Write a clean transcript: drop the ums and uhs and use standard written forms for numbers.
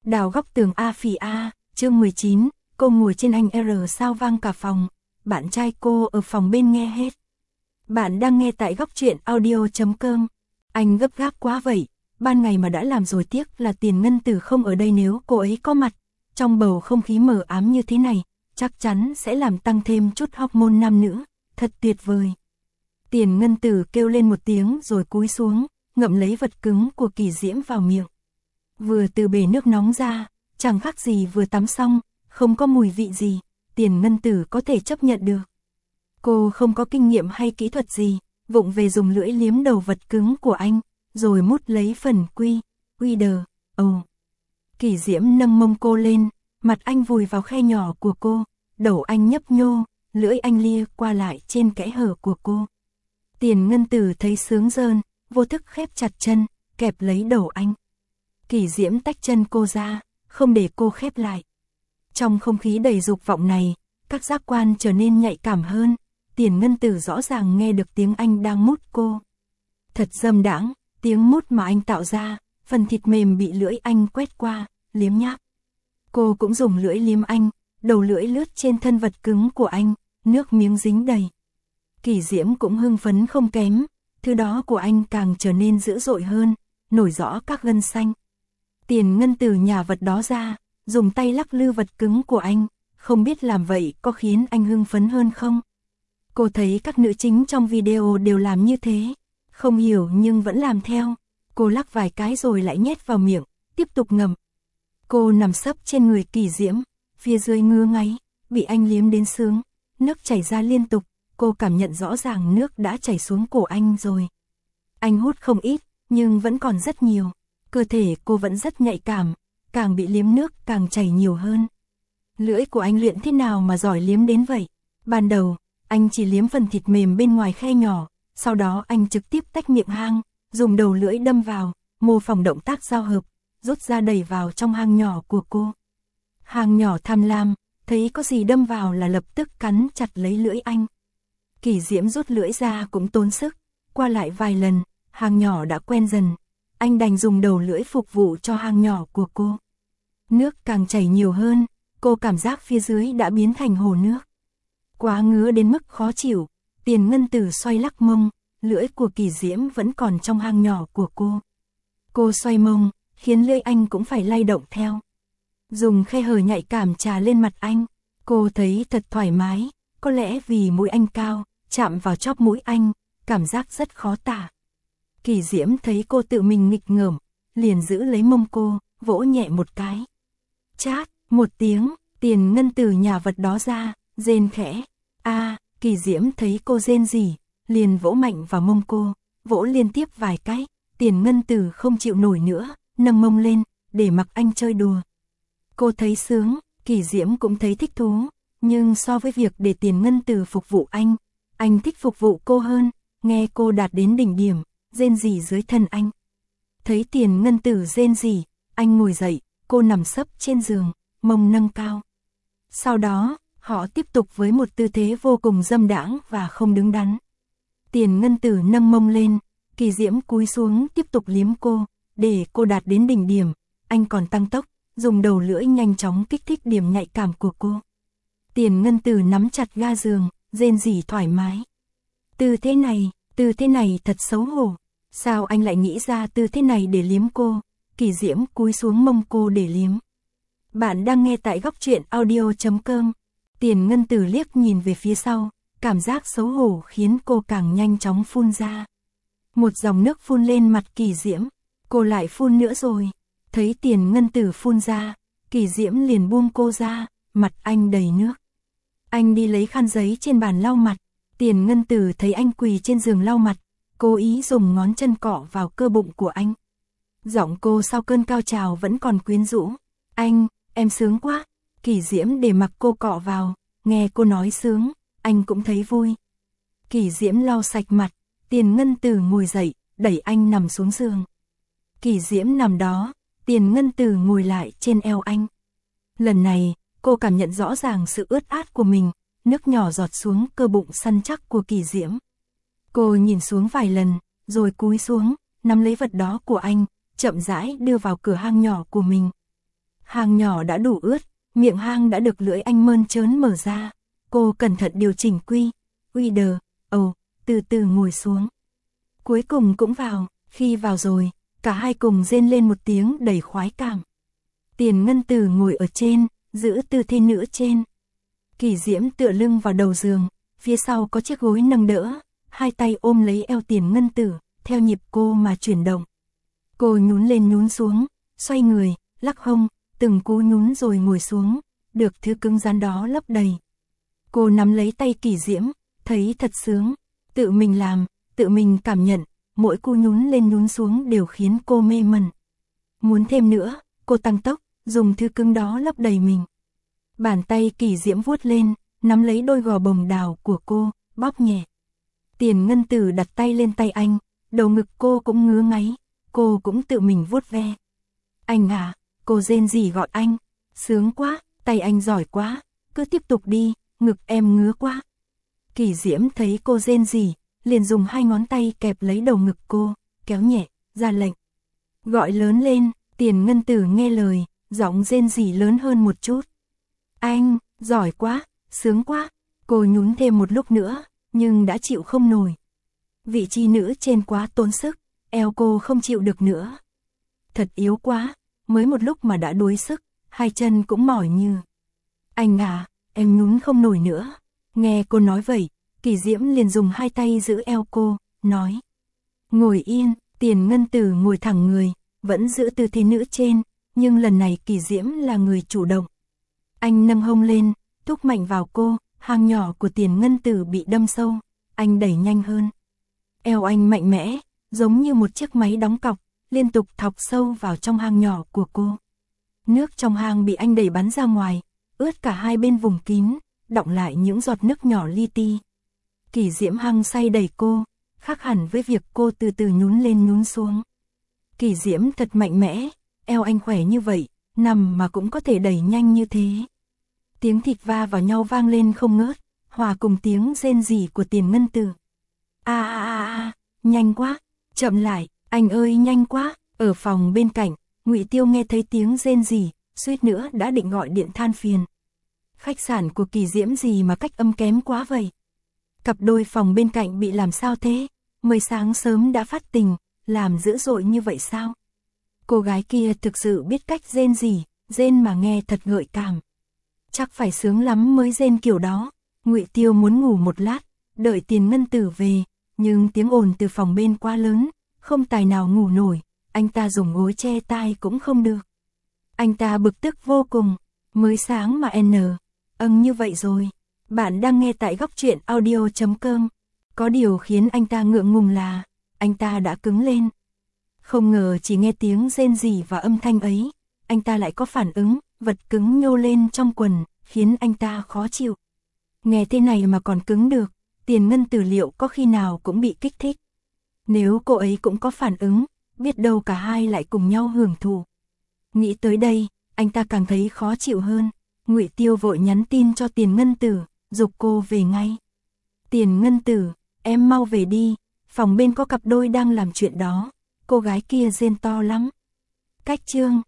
Đào góc tường A phì A, chương 19, cô ngồi trên anh R sao vang cả phòng, bạn trai cô ở phòng bên nghe hết. Bạn đang nghe tại góc truyện audio.com. Anh gấp gáp quá vậy, ban ngày mà đã làm rồi, tiếc là Tiền Ngân Tử không ở đây, nếu cô ấy có mặt, trong bầu không khí mờ ám như thế này, chắc chắn sẽ làm tăng thêm chút hormone nam nữ, thật tuyệt vời. Tiền Ngân Tử kêu lên một tiếng rồi cúi xuống, ngậm lấy vật cứng của Kỳ Diễm vào miệng. Vừa từ bể nước nóng ra, chẳng khác gì vừa tắm xong, không có mùi vị gì, Tiền Ngân Tử có thể chấp nhận được. Cô không có kinh nghiệm hay kỹ thuật gì, vụng về dùng lưỡi liếm đầu vật cứng của anh, rồi mút lấy phần quy đờ. Kỳ Diễm nâng mông cô lên, mặt anh vùi vào khe nhỏ của cô, đầu anh nhấp nhô, lưỡi anh lia qua lại trên kẽ hở của cô. Tiền Ngân Tử thấy sướng rơn, vô thức khép chặt chân, kẹp lấy đầu anh. Kỳ Diễm tách chân cô ra, không để cô khép lại. Trong không khí đầy dục vọng này, các giác quan trở nên nhạy cảm hơn. Tiền Ngân Tử rõ ràng nghe được tiếng anh đang mút cô. Thật dâm đãng, tiếng mút mà anh tạo ra, phần thịt mềm bị lưỡi anh quét qua, liếm nháp. Cô cũng dùng lưỡi liếm anh, đầu lưỡi lướt trên thân vật cứng của anh, nước miếng dính đầy. Kỳ Diễm cũng hưng phấn không kém, thứ đó của anh càng trở nên dữ dội hơn, nổi rõ các gân xanh. Tiền Ngân Tử nhả vật đó ra, dùng tay lắc lư vật cứng của anh, không biết làm vậy có khiến anh hưng phấn hơn không? Cô thấy các nữ chính trong video đều làm như thế, không hiểu nhưng vẫn làm theo. Cô lắc vài cái rồi lại nhét vào miệng, tiếp tục ngậm. Cô nằm sấp trên người Kỳ Diễm, phía dưới ngứa ngáy, bị anh liếm đến sướng, nước chảy ra liên tục, cô cảm nhận rõ ràng nước đã chảy xuống cổ anh rồi. Anh hút không ít, nhưng vẫn còn rất nhiều, cơ thể cô vẫn rất nhạy cảm, càng bị liếm nước càng chảy nhiều hơn. Lưỡi của anh luyện thế nào mà giỏi liếm đến vậy? Ban đầu, anh chỉ liếm phần thịt mềm bên ngoài khe nhỏ, sau đó anh trực tiếp tách miệng hang, dùng đầu lưỡi đâm vào, mô phỏng động tác giao hợp, rút ra đẩy vào trong hang nhỏ của cô. Hang nhỏ tham lam, thấy có gì đâm vào là lập tức cắn chặt lấy lưỡi anh. Kỳ Diễm rút lưỡi ra cũng tốn sức, qua lại vài lần, hang nhỏ đã quen dần, anh đành dùng đầu lưỡi phục vụ cho hang nhỏ của cô. Nước càng chảy nhiều hơn, cô cảm giác phía dưới đã biến thành hồ nước. Quá ngứa đến mức khó chịu, Tiền Ngân Tử xoay lắc mông, lưỡi của Kỳ Diễm vẫn còn trong hang nhỏ của cô. Cô xoay mông, khiến lưỡi anh cũng phải lay động theo. Dùng khe hở nhạy cảm chà lên mặt anh, cô thấy thật thoải mái, có lẽ vì mũi anh cao, chạm vào chóp mũi anh, cảm giác rất khó tả. Kỳ Diễm thấy cô tự mình nghịch ngợm, liền giữ lấy mông cô, vỗ nhẹ một cái. Chát, một tiếng, Tiền Ngân Tử nhả vật đó ra, rên khẽ. Kỳ Diễm thấy cô rên rỉ, liền vỗ mạnh vào mông cô, vỗ liên tiếp vài cái. Tiền Ngân Tử không chịu nổi nữa, nâng mông lên, để mặc anh chơi đùa. Cô thấy sướng, Kỳ Diễm cũng thấy thích thú, nhưng so với việc để Tiền Ngân Tử phục vụ anh thích phục vụ cô hơn, nghe cô đạt đến đỉnh điểm, rên rỉ dưới thân anh. Thấy Tiền Ngân Tử rên rỉ, anh ngồi dậy, cô nằm sấp trên giường, mông nâng cao. Sau đó, họ tiếp tục với một tư thế vô cùng dâm đãng và không đứng đắn. Tiền Ngân Tử nâng mông lên, Kỳ Diễm cúi xuống tiếp tục liếm cô, để cô đạt đến đỉnh điểm, anh còn tăng tốc, dùng đầu lưỡi nhanh chóng kích thích điểm nhạy cảm của cô. Tiền Ngân Tử nắm chặt ga giường, rên rỉ thoải mái. Tư thế này thật xấu hổ. Sao anh lại nghĩ ra tư thế này để liếm cô? Kỳ Diễm cúi xuống mông cô để liếm. Bạn đang nghe tại góc truyện audio.com. Tiền Ngân Tử liếc nhìn về phía sau, cảm giác xấu hổ khiến cô càng nhanh chóng phun ra. Một dòng nước phun lên mặt Kỳ Diễm, cô lại phun nữa rồi. Thấy Tiền Ngân Tử phun ra, Kỳ Diễm liền buông cô ra, mặt anh đầy nước. Anh đi lấy khăn giấy trên bàn lau mặt, Tiền Ngân Tử thấy anh quỳ trên giường lau mặt, cố ý dùng ngón chân cọ vào cơ bụng của anh. Giọng cô sau cơn cao trào vẫn còn quyến rũ. Em sướng quá. Kỳ Diễm để mặc cô cọ vào, nghe cô nói sướng, anh cũng thấy vui. Kỳ Diễm lau sạch mặt, Tiền Ngân Tử ngồi dậy, đẩy anh nằm xuống giường. Kỳ Diễm nằm đó, Tiền Ngân Tử ngồi lại trên eo anh. Lần này, cô cảm nhận rõ ràng sự ướt át của mình, nước nhỏ giọt xuống cơ bụng săn chắc của Kỳ Diễm. Cô nhìn xuống vài lần, rồi cúi xuống, nắm lấy vật đó của anh, chậm rãi đưa vào cửa hang nhỏ của mình. Hang nhỏ đã đủ ướt, miệng hang đã được lưỡi anh mơn trớn mở ra. Cô cẩn thận điều chỉnh quy đờ, từ từ ngồi xuống. Cuối cùng cũng vào, khi vào rồi, cả hai cùng rên lên một tiếng đầy khoái cảm. Tiền Ngân Tử ngồi ở trên, giữ tư thế nữ trên. Kỳ Diễm tựa lưng vào đầu giường, phía sau có chiếc gối nâng đỡ, hai tay ôm lấy eo Tiền Ngân Tử, theo nhịp cô mà chuyển động. Cô nhún lên nhún xuống, xoay người, lắc hông, từng cú nhún rồi ngồi xuống, được thứ cứng rắn đó lấp đầy. Cô nắm lấy tay Kỳ Diễm, thấy thật sướng, tự mình làm, tự mình cảm nhận, mỗi cú nhún lên nhún xuống đều khiến cô mê mẩn. Muốn thêm nữa, cô tăng tốc, dùng thứ cứng đó lấp đầy mình. Bàn tay Kỳ Diễm vuốt lên, nắm lấy đôi gò bồng đào của cô, bóp nhẹ. Tiền Ngân Tử đặt tay lên tay anh, đầu ngực cô cũng ngứa ngáy, cô cũng tự mình vuốt ve. Anh à, cô rên rỉ gọi anh, sướng quá, tay anh giỏi quá, cứ tiếp tục đi, ngực em ngứa quá. Kỳ Diễm thấy cô rên rỉ, liền dùng hai ngón tay kẹp lấy đầu ngực cô, kéo nhẹ, ra lệnh. Gọi lớn lên, Tiền Ngân Tử nghe lời, giọng rên rỉ lớn hơn một chút. Anh, giỏi quá, sướng quá, cô nhún thêm một lúc nữa, nhưng đã chịu không nổi. Vị trí nữ trên quá tốn sức, eo cô không chịu được nữa. Thật yếu quá, mới một lúc mà đã đuối sức, hai chân cũng mỏi như. Anh à, em nhún không nổi nữa. Nghe cô nói vậy, Kỳ Diễm liền dùng hai tay giữ eo cô, nói. Ngồi yên, Tiền Ngân Tử ngồi thẳng người, vẫn giữ tư thế nữ trên, nhưng lần này Kỳ Diễm là người chủ động. Anh nâng hông lên, thúc mạnh vào cô, hang nhỏ của Tiền Ngân Tử bị đâm sâu, anh đẩy nhanh hơn. Eo anh mạnh mẽ, giống như một chiếc máy đóng cọc, liên tục thọc sâu vào trong hang nhỏ của cô. Nước trong hang bị anh đẩy bắn ra ngoài, ướt cả hai bên vùng kín, đọng lại những giọt nước nhỏ li ti. Kỳ Diễm hăng say đẩy cô, khác hẳn với việc cô từ từ nhún lên nhún xuống. Kỳ Diễm thật mạnh mẽ, eo anh khỏe như vậy, nằm mà cũng có thể đẩy nhanh như thế. Tiếng thịt va vào nhau vang lên không ngớt, hòa cùng tiếng rên rỉ của Tiền Ngân Tử. Nhanh quá, chậm lại, anh ơi nhanh quá. Ở phòng bên cạnh, Ngụy Tiêu nghe thấy tiếng rên rỉ, suýt nữa đã định gọi điện than phiền. Khách sạn của Kỳ Diễm gì mà cách âm kém quá vậy? Cặp đôi phòng bên cạnh bị làm sao thế? Mới sáng sớm đã phát tình, làm dữ dội như vậy sao? Cô gái kia thực sự biết cách rên rỉ, rên mà nghe thật gợi cảm. Chắc phải sướng lắm mới rên kiểu đó. Ngụy Tiêu muốn ngủ một lát, đợi Tiền Ngân Tử về, nhưng tiếng ồn từ phòng bên quá lớn, không tài nào ngủ nổi, anh ta dùng gối che tai cũng không được. Anh ta bực tức vô cùng, mới sáng mà như vậy rồi. Bạn đang nghe tại góc truyện audio.com. Có điều khiến anh ta ngượng ngùng là, anh ta đã cứng lên. Không ngờ chỉ nghe tiếng rên rỉ và âm thanh ấy, anh ta lại có phản ứng, vật cứng nhô lên trong quần, khiến anh ta khó chịu. Nghe thế này mà còn cứng được, Tiền Ngân Tử liệu có khi nào cũng bị kích thích. Nếu cô ấy cũng có phản ứng, biết đâu cả hai lại cùng nhau hưởng thụ. Nghĩ tới đây, anh ta càng thấy khó chịu hơn. Ngụy Tiêu vội nhắn tin cho Tiền Ngân Tử, giục cô về ngay. Tiền Ngân Tử, em mau về đi, phòng bên có cặp đôi đang làm chuyện đó. Cô gái kia rên to lắm. Cách chương